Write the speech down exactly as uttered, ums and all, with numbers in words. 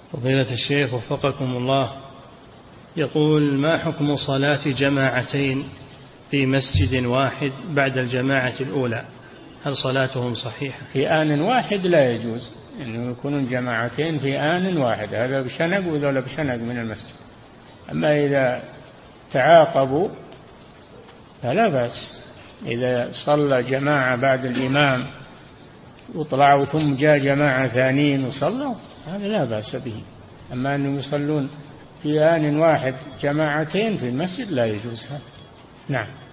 فضيلة الشيخ وفقكم الله، يقول: ما حكم صلاة جماعتين في مسجد واحد بعد الجماعة الأولى؟ هل صلاتهم صحيحة؟ في آن واحد لا يجوز أنه يكونون جماعتين في آن واحد، هذا بشنق وذولا بشنق من المسجد. أما إذا تعاقبوا فلا بأس، إذا صلى جماعة بعد الإمام وطلعوا ثم جاء جماعة ثانيين وصلوا هذا لا بأس به. أما أنهم يصلون في آن واحد جماعتين في المسجد لا يجوز هذا. نعم.